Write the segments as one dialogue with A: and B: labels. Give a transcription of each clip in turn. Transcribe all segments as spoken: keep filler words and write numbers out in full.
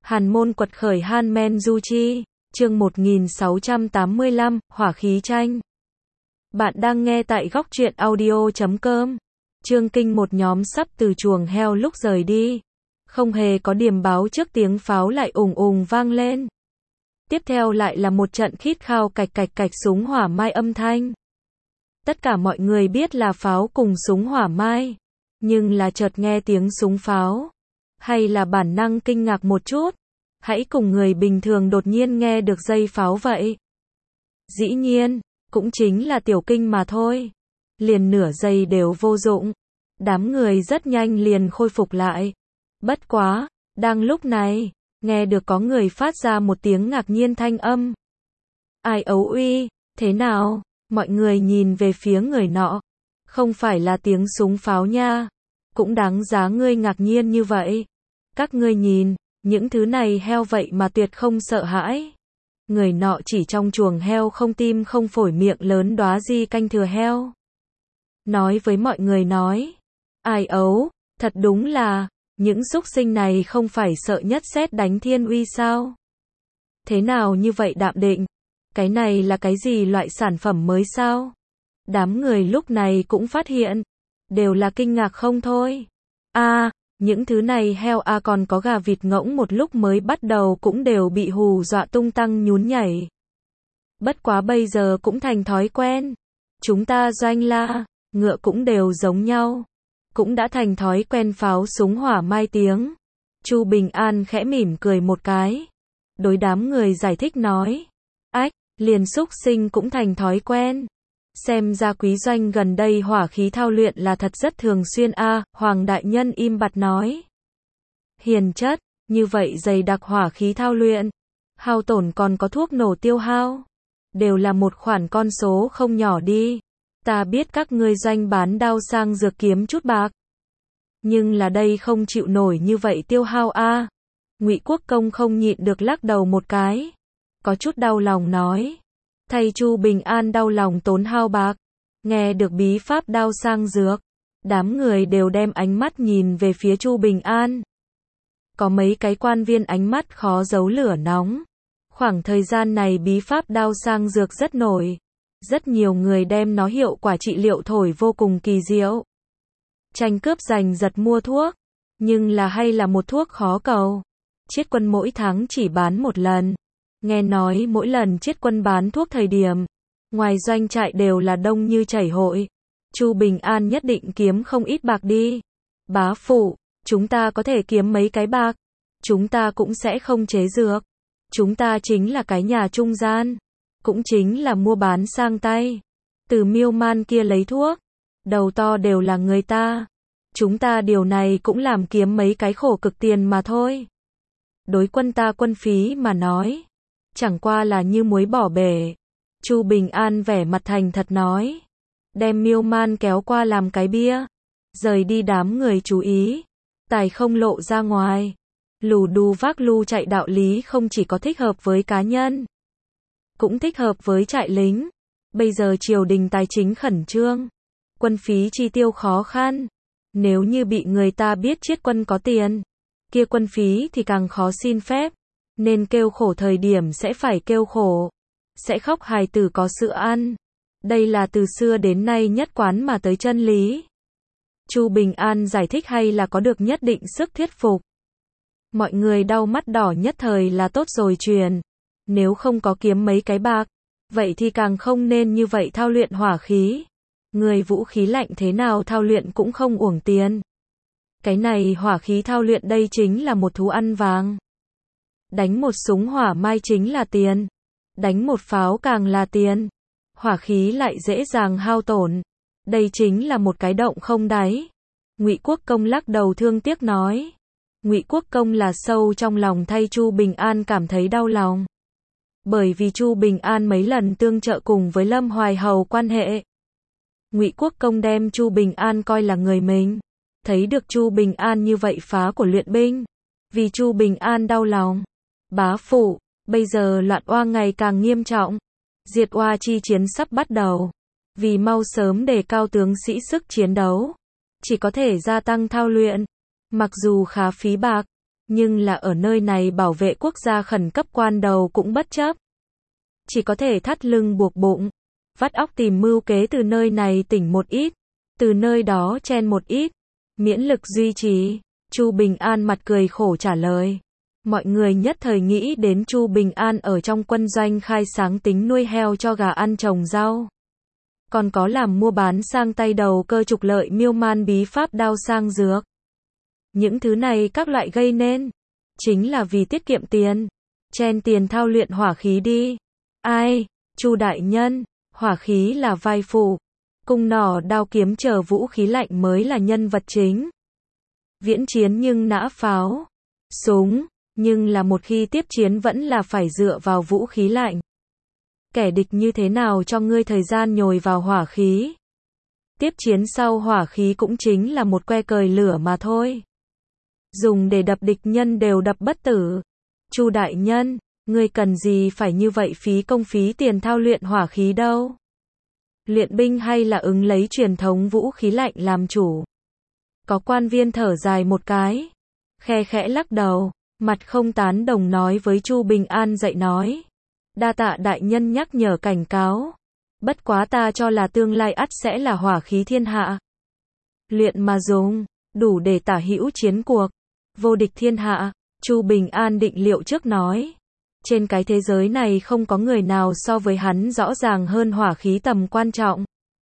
A: Hàn môn quật khởi Han Men Du Chi, chương một nghìn sáu trăm tám mươi lăm, hỏa khí tranh. Bạn đang nghe tại góc truyện audio chấm com. Trương Kinh một nhóm sắp từ chuồng heo lúc rời đi. Không hề có điềm báo trước tiếng pháo lại ùng ùng vang lên. Tiếp theo lại là một trận khít khao cạch cạch cạch súng hỏa mai âm thanh. Tất cả mọi người biết là pháo cùng súng hỏa mai. Nhưng là chợt nghe tiếng súng pháo. Hay là bản năng kinh ngạc một chút. Hãy cùng người bình thường đột nhiên nghe được dây pháo vậy. Dĩ nhiên, cũng chính là tiểu kinh mà thôi. Liền nửa giây đều vô dụng. Đám người rất nhanh liền khôi phục lại. Bất quá, đang lúc này, nghe được có người phát ra một tiếng ngạc nhiên thanh âm. Ai ấu uy, thế nào? Mọi người nhìn về phía người nọ. Không phải là tiếng súng pháo nha. Cũng đáng giá ngươi ngạc nhiên như vậy. Các ngươi nhìn, những thứ này heo vậy mà tuyệt không sợ hãi. Người nọ chỉ trong chuồng heo không tim không phổi miệng lớn đóa di canh thừa heo. Nói với mọi người nói. Ai ấu, thật đúng là, những súc sinh này không phải sợ nhất sét đánh thiên uy sao? Thế nào như vậy đạm định? Cái này là cái gì loại sản phẩm mới sao? Đám người lúc này cũng phát hiện. Đều là kinh ngạc không thôi. a à, những thứ này heo a à còn có gà vịt ngỗng một lúc mới bắt đầu cũng đều bị hù dọa tung tăng nhún nhảy. Bất quá bây giờ cũng thành thói quen. Chúng ta doanh la, ngựa cũng đều giống nhau. Cũng đã thành thói quen pháo súng hỏa mai tiếng. Chu Bình An khẽ mỉm cười một cái. Đối đám người giải thích nói. Ách, liền xúc sinh cũng thành thói quen. Xem ra quý doanh gần đây hỏa khí thao luyện là thật rất thường xuyên a à, Hoàng đại nhân im bặt nói. Hiền chất, như vậy dày đặc hỏa khí thao luyện. Hao tổn còn có thuốc nổ tiêu hao. Đều là một khoản con số không nhỏ đi. Ta biết các ngươi doanh bán đao sang dược kiếm chút bạc. Nhưng là đây không chịu nổi như vậy tiêu hao a à. Ngụy Quốc Công không nhịn được lắc đầu một cái. Có chút đau lòng nói. Thầy Chu Bình An đau lòng tốn hao bạc. Nghe được bí pháp đao sang dược. Đám người đều đem ánh mắt nhìn về phía Chu Bình An. Có mấy cái quan viên ánh mắt khó giấu lửa nóng. Khoảng thời gian này bí pháp đao sang dược rất nổi. Rất nhiều người đem nó hiệu quả trị liệu thổi vô cùng kỳ diệu. Tranh cướp giành giật mua thuốc. Nhưng là hay là một thuốc khó cầu. Chiết quân mỗi tháng chỉ bán một lần. Nghe nói mỗi lần chiết quân bán thuốc thời điểm, ngoài doanh trại đều là đông như chảy hội. Chu Bình An nhất định kiếm không ít bạc đi. Bá phụ, chúng ta có thể kiếm mấy cái bạc. Chúng ta cũng sẽ không chế dược. Chúng ta chính là cái nhà trung gian. Cũng chính là mua bán sang tay. Từ miêu man kia lấy thuốc. Đầu to đều là người ta. Chúng ta điều này cũng làm kiếm mấy cái khổ cực tiền mà thôi. Đối quân ta quân phí mà nói. Chẳng qua là như muối bỏ bể. Chu Bình An vẻ mặt thành thật nói. Đem miêu man kéo qua làm cái bia. Rời đi đám người chú ý. Tài không lộ ra ngoài. Lù đù vác lu chạy đạo lý không chỉ có thích hợp với cá nhân. Cũng thích hợp với trại lính. Bây giờ triều đình tài chính khẩn trương. Quân phí chi tiêu khó khăn. Nếu như bị người ta biết chiết quân có tiền. Kia quân phí thì càng khó xin phép. Nên kêu khổ thời điểm sẽ phải kêu khổ. Sẽ khóc hài tử có sữa ăn. Đây là từ xưa đến nay nhất quán mà tới chân lý. Chu Bình An giải thích hay là có được nhất định sức thuyết phục. Mọi người đau mắt đỏ nhất thời là tốt rồi truyền. Nếu không có kiếm mấy cái bạc. Vậy thì càng không nên như vậy thao luyện hỏa khí. Người vũ khí lạnh thế nào thao luyện cũng không uổng tiền. Cái này hỏa khí thao luyện đây chính là một thú ăn vàng. Đánh một súng hỏa mai chính là tiền. Đánh một pháo càng là tiền. Hỏa khí lại dễ dàng hao tổn. Đây chính là một cái động không đáy. Ngụy Quốc Công lắc đầu thương tiếc nói. Ngụy Quốc Công là sâu trong lòng thay Chu Bình An cảm thấy đau lòng. Bởi vì Chu Bình An mấy lần tương trợ cùng với Lâm Hoài Hầu quan hệ. Ngụy Quốc Công đem Chu Bình An coi là người mình. Thấy được Chu Bình An như vậy phá của luyện binh. Vì Chu Bình An đau lòng. Bá phụ, bây giờ loạn oa ngày càng nghiêm trọng. Diệt oa chi chiến sắp bắt đầu. Vì mau sớm đề cao tướng sĩ sức chiến đấu. Chỉ có thể gia tăng thao luyện. Mặc dù khá phí bạc. Nhưng là ở nơi này bảo vệ quốc gia khẩn cấp quan đầu cũng bất chấp. Chỉ có thể thắt lưng buộc bụng, vắt óc tìm mưu kế từ nơi này tỉnh một ít, từ nơi đó chen một ít, miễn lực duy trì. Chu Bình An mặt cười khổ trả lời. Mọi người nhất thời nghĩ đến Chu Bình An ở trong quân doanh khai sáng tính nuôi heo cho gà ăn trồng rau. Còn có làm mua bán sang tay đầu cơ trục lợi miêu man bí pháp đao sang dược. Những thứ này các loại gây nên, chính là vì tiết kiệm tiền. Chen tiền thao luyện hỏa khí đi. Ai, Chu đại nhân, hỏa khí là vai phụ. Cung nỏ đao kiếm chờ vũ khí lạnh mới là nhân vật chính. Viễn chiến nhưng nã pháo, súng, nhưng là một khi tiếp chiến vẫn là phải dựa vào vũ khí lạnh. Kẻ địch như thế nào cho ngươi thời gian nhồi vào hỏa khí? Tiếp chiến sau hỏa khí cũng chính là một que cời lửa mà thôi. Dùng để đập địch nhân đều đập bất tử. Chu đại nhân, ngươi cần gì phải như vậy phí công phí tiền thao luyện hỏa khí đâu? Luyện binh hay là ứng lấy truyền thống vũ khí lạnh làm chủ? Có quan viên thở dài một cái, khe khẽ lắc đầu, mặt không tán đồng nói với Chu Bình An dạy nói. Đa tạ đại nhân nhắc nhở cảnh cáo. Bất quá ta cho là tương lai ắt sẽ là hỏa khí thiên hạ. Luyện mà dùng, đủ để tả hữu chiến cuộc, vô địch thiên hạ. Chu Bình An định liệu trước nói. Trên cái thế giới này không có người nào so với hắn rõ ràng hơn hỏa khí tầm quan trọng.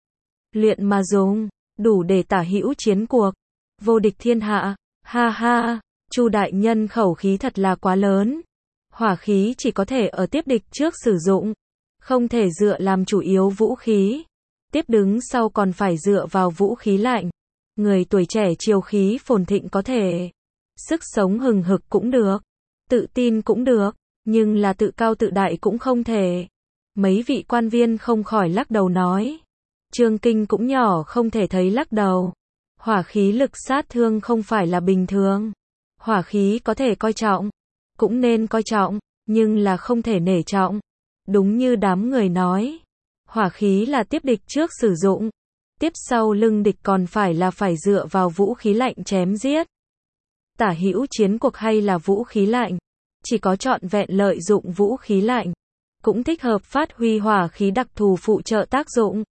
A: Luyện mà dùng, đủ để tả hữu chiến cuộc, vô địch thiên hạ. Ha ha, Chu đại nhân khẩu khí thật là quá lớn. Hỏa khí chỉ có thể ở tiếp địch trước sử dụng, không thể dựa làm chủ yếu vũ khí. Tiếp đứng sau còn phải dựa vào vũ khí lạnh. Người tuổi trẻ chiều khí phồn thịnh có thể, sức sống hừng hực cũng được, tự tin cũng được, nhưng là tự cao tự đại cũng không thể. Mấy vị quan viên không khỏi lắc đầu nói. Trương Kinh cũng nhỏ không thể thấy lắc đầu. Hỏa khí lực sát thương không phải là bình thường. Hỏa khí có thể coi trọng, cũng nên coi trọng, nhưng là không thể nể trọng. Đúng như đám người nói, hỏa khí là tiếp địch trước sử dụng, tiếp sau lưng địch còn phải là phải dựa vào vũ khí lạnh chém giết. Tả hữu chiến cuộc hay là vũ khí lạnh, chỉ có trọn vẹn lợi dụng vũ khí lạnh, cũng thích hợp phát huy hỏa khí đặc thù phụ trợ tác dụng,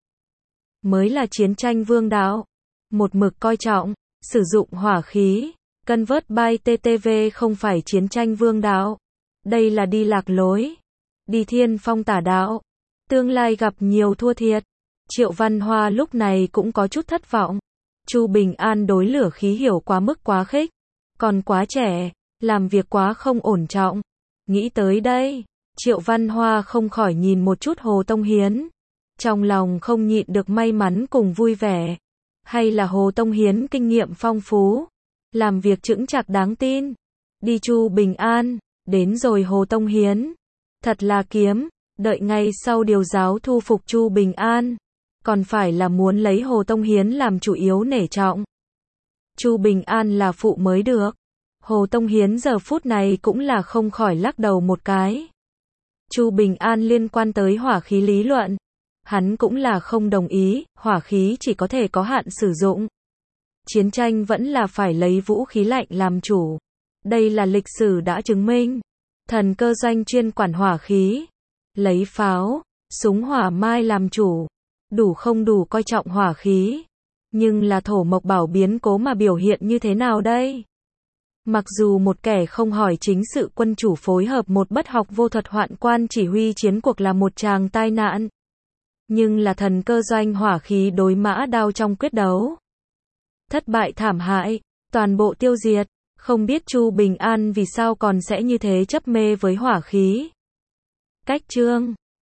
A: mới là chiến tranh vương đạo. Một mực coi trọng, sử dụng hỏa khí. Convert by tê tê vê không phải chiến tranh vương đạo. Đây là đi lạc lối. Đi thiên phong tả đạo. Tương lai gặp nhiều thua thiệt. Triệu Văn Hoa lúc này cũng có chút thất vọng. Chu Bình An đối lửa khí hiểu quá mức quá khích. Còn quá trẻ, làm việc quá không ổn trọng. Nghĩ tới đây, Triệu Văn Hoa không khỏi nhìn một chút Hồ Tông Hiến. Trong lòng không nhịn được may mắn cùng vui vẻ. Hay là Hồ Tông Hiến kinh nghiệm phong phú, làm việc chững chạc đáng tin. Đi Chu Bình An, đến rồi Hồ Tông Hiến. Thật là kiếm, đợi ngay sau điều giáo thu phục Chu Bình An. Còn phải là muốn lấy Hồ Tông Hiến làm chủ yếu nể trọng. Chu Bình An là phụ mới được. Hồ Tông Hiến giờ phút này cũng là không khỏi lắc đầu một cái. Chu Bình An liên quan tới hỏa khí lý luận. Hắn cũng là không đồng ý, hỏa khí chỉ có thể có hạn sử dụng. Chiến tranh vẫn là phải lấy vũ khí lạnh làm chủ. Đây là lịch sử đã chứng minh. Thần cơ doanh chuyên quản hỏa khí. Lấy pháo, súng hỏa mai làm chủ. Đủ không đủ coi trọng hỏa khí. Nhưng là thổ mộc bảo biến cố mà biểu hiện như thế nào đây? Mặc dù một kẻ không hỏi chính sự quân chủ phối hợp một bất học vô thuật hoạn quan chỉ huy chiến cuộc là một tràng tai nạn. Nhưng là thần cơ doanh hỏa khí đối mã đao trong quyết đấu. Thất bại thảm hại, toàn bộ tiêu diệt, không biết Chu Bình An vì sao còn sẽ như thế chấp mê với hỏa khí. Cách chương